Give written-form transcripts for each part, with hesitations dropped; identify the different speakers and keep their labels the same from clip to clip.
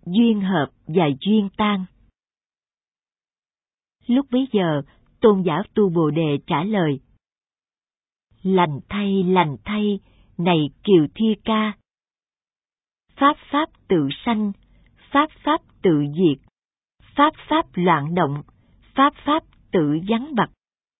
Speaker 1: duyên hợp và duyên tan. Lúc bấy giờ, Tôn giả Tu Bồ Đề trả lời: lành thay, này Kiều Thi Ca. Pháp pháp tự sanh, pháp pháp tự diệt, pháp pháp loạn động, pháp pháp tự vắng bặt.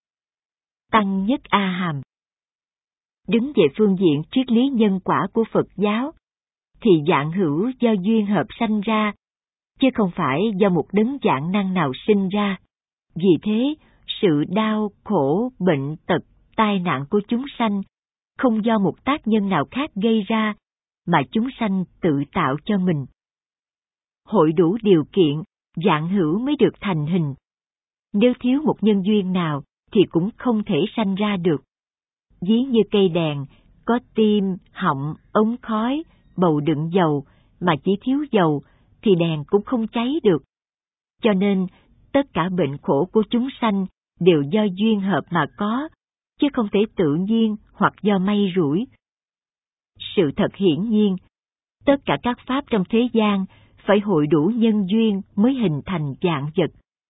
Speaker 1: Tăng Nhất A Hàm. Đứng về phương diện triết lý nhân quả của Phật giáo, thì vạn hữu do duyên hợp sanh ra, chứ không phải do một đấng vạn năng nào sinh ra. Vì thế, sự đau, khổ, bệnh tật, tai nạn của chúng sanh không do một tác nhân nào khác gây ra, mà chúng sanh tự tạo cho mình. Hội đủ điều kiện, vạn hữu mới được thành hình. Nếu thiếu một nhân duyên nào thì cũng không thể sanh ra được. Ví như cây đèn, có tim, họng, ống khói, bầu đựng dầu, mà chỉ thiếu dầu thì đèn cũng không cháy được. Cho nên, tất cả bệnh khổ của chúng sanh đều do duyên hợp mà có, chứ không thể tự nhiên hoặc do may rủi. Sự thật hiển nhiên, tất cả các pháp trong thế gian phải hội đủ nhân duyên mới hình thành vạn vật.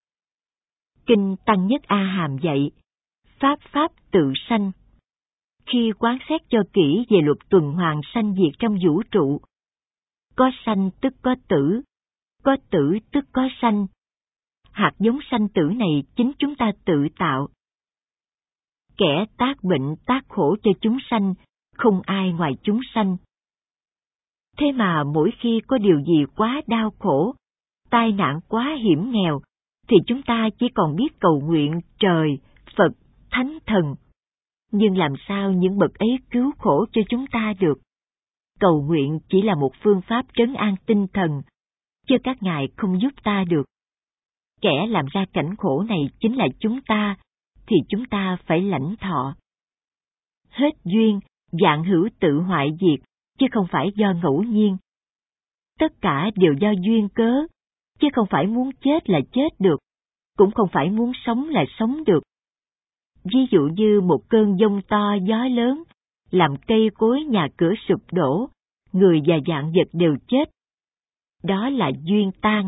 Speaker 1: Kinh Tăng Nhất A Hàm dạy, pháp pháp tự sanh. Khi quán xét cho kỹ về luật tuần hoàn sanh diệt trong vũ trụ, có sanh tức có tử tức có sanh. Hạt giống sanh tử này chính chúng ta tự tạo. Kẻ tác bệnh tác khổ cho chúng sanh, không ai ngoài chúng sanh. Thế mà mỗi khi có điều gì quá đau khổ, tai nạn quá hiểm nghèo, thì chúng ta chỉ còn biết cầu nguyện trời, Phật, Thánh Thần. Nhưng làm sao những bậc ấy cứu khổ cho chúng ta được? Cầu nguyện chỉ là một phương pháp trấn an tinh thần, chứ các ngài không giúp ta được. Kẻ làm ra cảnh khổ này chính là chúng ta, thì chúng ta phải lãnh thọ. Hết duyên, vạn hữu tự hoại diệt, chứ không phải do ngẫu nhiên. Tất cả đều do duyên cớ, chứ không phải muốn chết là chết được, cũng không phải muốn sống là sống được. Ví dụ như một cơn giông to gió lớn, làm cây cối nhà cửa sụp đổ, người và vạn vật đều chết. Đó là duyên tan.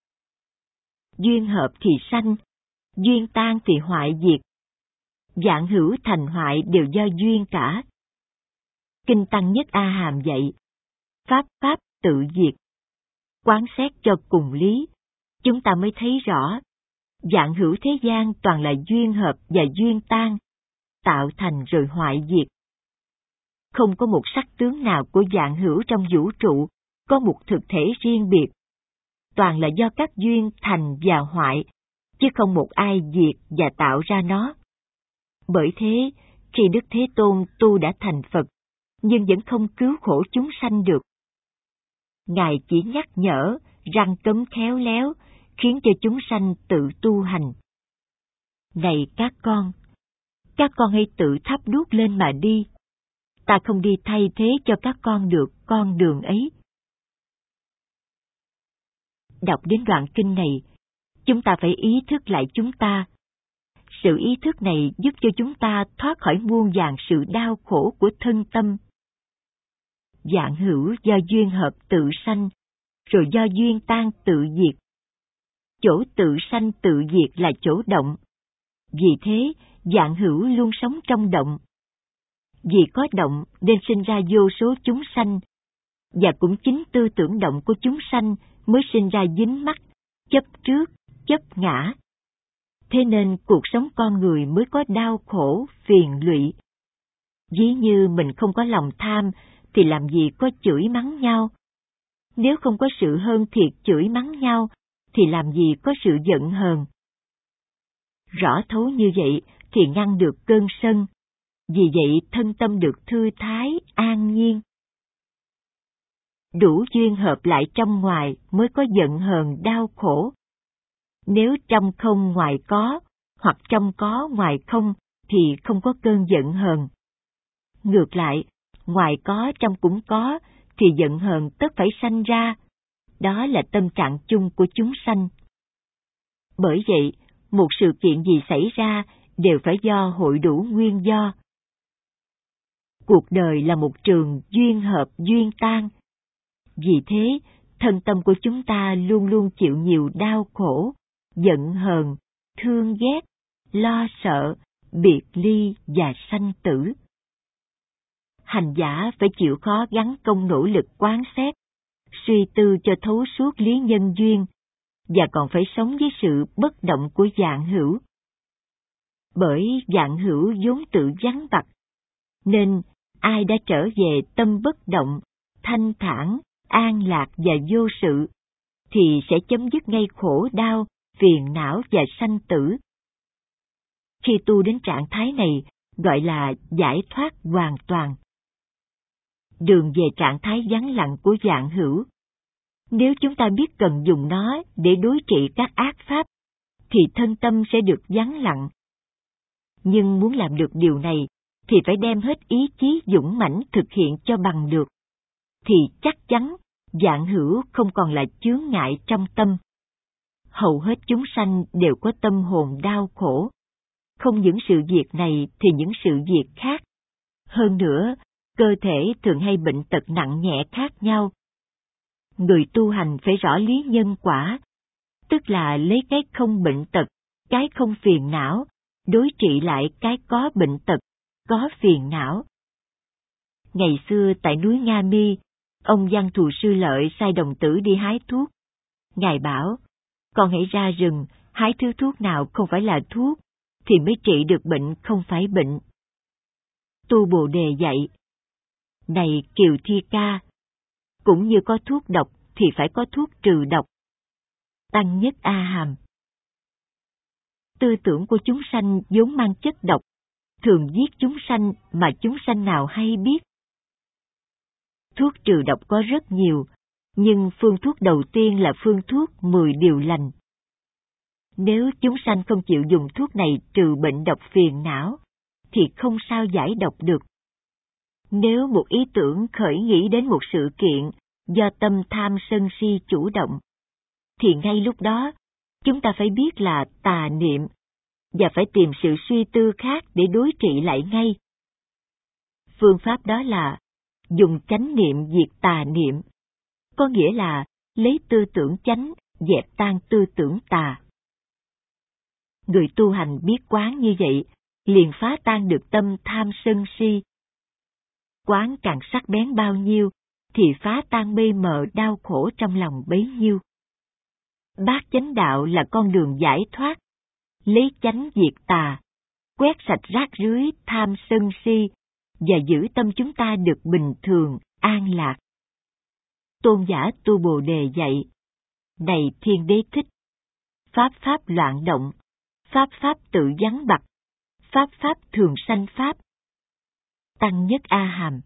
Speaker 1: Duyên hợp thì sanh, duyên tan thì hoại diệt. Vạn hữu thành hoại đều do duyên cả. Kinh Tăng Nhất A Hàm dạy, pháp pháp tự diệt. Quán xét cho cùng lý, chúng ta mới thấy rõ, vạn hữu thế gian toàn là duyên hợp và duyên tan, tạo thành rồi hoại diệt. Không có một sắc tướng nào của vạn hữu trong vũ trụ có một thực thể riêng biệt. Toàn là do các duyên thành và hoại, chứ không một ai diệt và tạo ra nó. Bởi thế, khi Đức Thế Tôn tu đã thành Phật, nhưng vẫn không cứu khổ chúng sanh được. Ngài chỉ nhắc nhở, răn cấm khéo léo, khiến cho chúng sanh tự tu hành. Này các con hãy tự thắp đuốc lên mà đi. Ta không đi thay thế cho các con được con đường ấy. Đọc đến đoạn kinh này, chúng ta phải ý thức lại chúng ta. Sự ý thức này giúp cho chúng ta thoát khỏi muôn vàn sự đau khổ của thân tâm. Vạn hữu do duyên hợp tự sanh, rồi do duyên tan tự diệt. Chỗ tự sanh tự diệt là chỗ động. Vì thế, vạn hữu luôn sống trong động. Vì có động nên sinh ra vô số chúng sanh, và cũng chính tư tưởng động của chúng sanh mới sinh ra dính mắc, chấp trước, chấp ngã. Thế nên cuộc sống con người mới có đau khổ, phiền lụy. Ví như mình không có lòng tham, thì làm gì có chửi mắng nhau. Nếu không có sự hơn thiệt chửi mắng nhau, thì làm gì có sự giận hờn. Rõ thấu như vậy thì ngăn được cơn sân, vì vậy thân tâm được thư thái, an nhiên. Đủ duyên hợp lại trong ngoài mới có giận hờn đau khổ. Nếu trong không ngoài có, hoặc trong có ngoài không, thì không có cơn giận hờn. Ngược lại, ngoài có trong cũng có, thì giận hờn tất phải sanh ra. Đó là tâm trạng chung của chúng sanh. Bởi vậy, một sự kiện gì xảy ra đều phải do hội đủ nguyên do. Cuộc đời là một trường duyên hợp duyên tan. Vì thế, thân tâm của chúng ta luôn luôn chịu nhiều đau khổ, giận hờn, thương ghét, lo sợ, biệt ly và sanh tử. Hành giả phải chịu khó gắng công nỗ lực quán xét, suy tư cho thấu suốt lý nhân duyên, và còn phải sống với sự bất động của vạn hữu. Bởi vạn hữu vốn tự vắng vặt, nên ai đã trở về tâm bất động, thanh thản, an lạc và vô sự, thì sẽ chấm dứt ngay khổ đau, phiền não và sanh tử. Khi tu đến trạng thái này, gọi là giải thoát hoàn toàn. Đường về trạng thái vắng lặng của vạn hữu. Nếu chúng ta biết cần dùng nó để đối trị các ác pháp, thì thân tâm sẽ được vắng lặng. Nhưng muốn làm được điều này, thì phải đem hết ý chí dũng mãnh thực hiện cho bằng được. Thì chắc chắn, vạn hữu không còn là chướng ngại trong tâm. Hầu hết chúng sanh đều có tâm hồn đau khổ. Không những sự việc này thì những sự việc khác. Hơn nữa, cơ thể thường hay bệnh tật nặng nhẹ khác nhau. Người tu hành phải rõ lý nhân quả, tức là lấy cái không bệnh tật, cái không phiền não, đối trị lại cái có bệnh tật, có phiền não. Ngày xưa tại núi Nga Mi, ông Văn Thù Sư Lợi sai đồng tử đi hái thuốc. Ngài bảo, con hãy ra rừng, hái thứ thuốc nào không phải là thuốc, thì mới trị được bệnh không phải bệnh. Tu Bồ Đề dạy, này Kiều Thi Ca, cũng như có thuốc độc thì phải có thuốc trừ độc. Tăng Nhất A Hàm. Tư tưởng của chúng sanh vốn mang chất độc, thường giết chúng sanh mà chúng sanh nào hay biết. Thuốc trừ độc có rất nhiều, nhưng phương thuốc đầu tiên là phương thuốc 10 điều lành. Nếu chúng sanh không chịu dùng thuốc này trừ bệnh độc phiền não, thì không sao giải độc được. Nếu một ý tưởng khởi nghĩ đến một sự kiện do tâm tham sân si chủ động, thì ngay lúc đó chúng ta phải biết là tà niệm, và phải tìm sự suy tư khác để đối trị lại ngay. Phương pháp đó là dùng chánh niệm diệt tà niệm, có nghĩa là lấy tư tưởng chánh dẹp tan tư tưởng tà. Người tu hành biết quán như vậy, liền phá tan được tâm tham sân si. Quán càng sắc bén bao nhiêu, thì phá tan mê mờ đau khổ trong lòng bấy nhiêu. Bát chánh đạo là con đường giải thoát, lấy chánh diệt tà, quét sạch rác rưới tham sân si, và giữ tâm chúng ta được bình thường, an lạc. Tôn giả Tu Bồ Đề dạy, này Thiên Đế Thích, pháp pháp loạn động, pháp pháp tự vắng bặt, pháp pháp thường sanh pháp. Tăng Nhất A Hàm.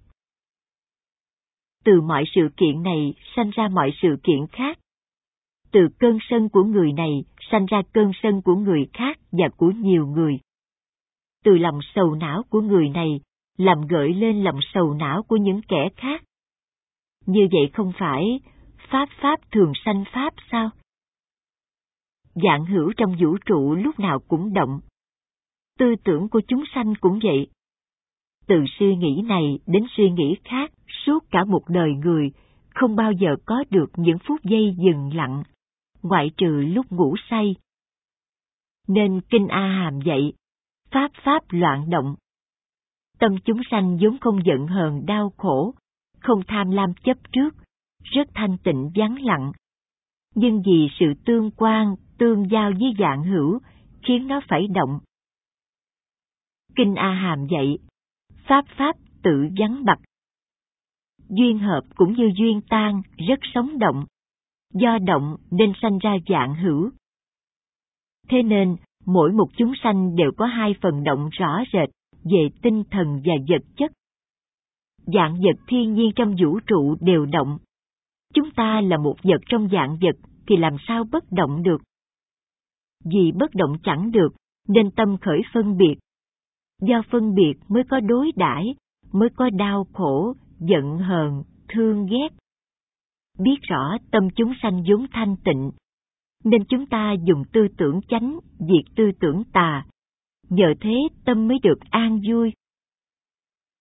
Speaker 1: Từ mọi sự kiện này sanh ra mọi sự kiện khác. Từ cơn sân của người này sanh ra cơn sân của người khác và của nhiều người. Từ lòng sầu não của người này làm gợi lên lòng sầu não của những kẻ khác. Như vậy không phải pháp pháp thường sanh pháp sao? Vạn hữu trong vũ trụ lúc nào cũng động. Tư tưởng của chúng sanh cũng vậy. Từ suy nghĩ này đến suy nghĩ khác, suốt cả một đời người, không bao giờ có được những phút giây dừng lặng, ngoại trừ lúc ngủ say. Nên Kinh A Hàm dạy, pháp pháp loạn động. Tâm chúng sanh vốn không giận hờn đau khổ, không tham lam chấp trước, rất thanh tịnh vắng lặng. Nhưng vì sự tương quan, tương giao với vạn hữu, khiến nó phải động. Kinh A Hàm dạy, pháp pháp tự vắng bặt. Duyên hợp cũng như duyên tan, rất sống động. Do động nên sanh ra vạn hữu. Thế nên, mỗi một chúng sanh đều có hai phần động rõ rệt về tinh thần và vật chất. Vạn vật thiên nhiên trong vũ trụ đều động. Chúng ta là một vật trong vạn vật thì làm sao bất động được? Vì bất động chẳng được, nên tâm khởi phân biệt. Do phân biệt mới có đối đãi, mới có đau khổ, giận hờn, thương ghét. Biết rõ tâm chúng sanh vốn thanh tịnh, nên chúng ta dùng tư tưởng chánh diệt tư tưởng tà, nhờ thế tâm mới được an vui.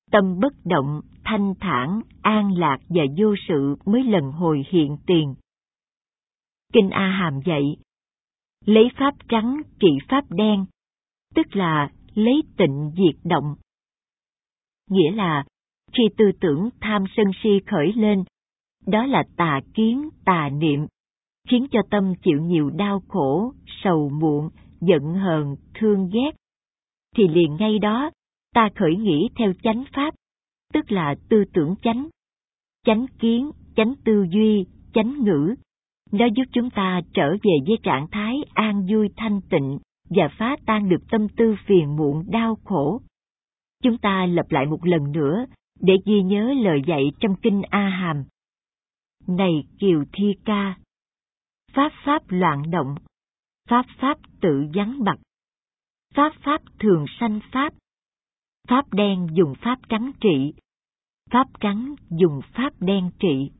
Speaker 1: Tâm bất động, thanh thản, an lạc và vô sự mới lần hồi hiện tiền. Kinh A Hàm dạy, lấy pháp trắng trị pháp đen, tức là lấy tịnh diệt động. Nghĩa là, khi tư tưởng tham sân si khởi lên, đó là tà kiến, tà niệm, khiến cho tâm chịu nhiều đau khổ, sầu muộn, giận hờn, thương ghét, thì liền ngay đó ta khởi nghĩ theo chánh pháp, tức là tư tưởng chánh, chánh kiến, chánh tư duy, chánh ngữ. Nó giúp chúng ta trở về với trạng thái an vui thanh tịnh và phá tan được tâm tư phiền muộn đau khổ. Chúng ta lặp lại một lần nữa để ghi nhớ lời dạy trong kinh A Hàm. Này Kiều Thi Ca, pháp pháp loạn động, pháp pháp tự vắng bặt, pháp pháp thường sanh pháp, pháp đen dùng pháp trắng trị, pháp trắng dùng pháp đen trị.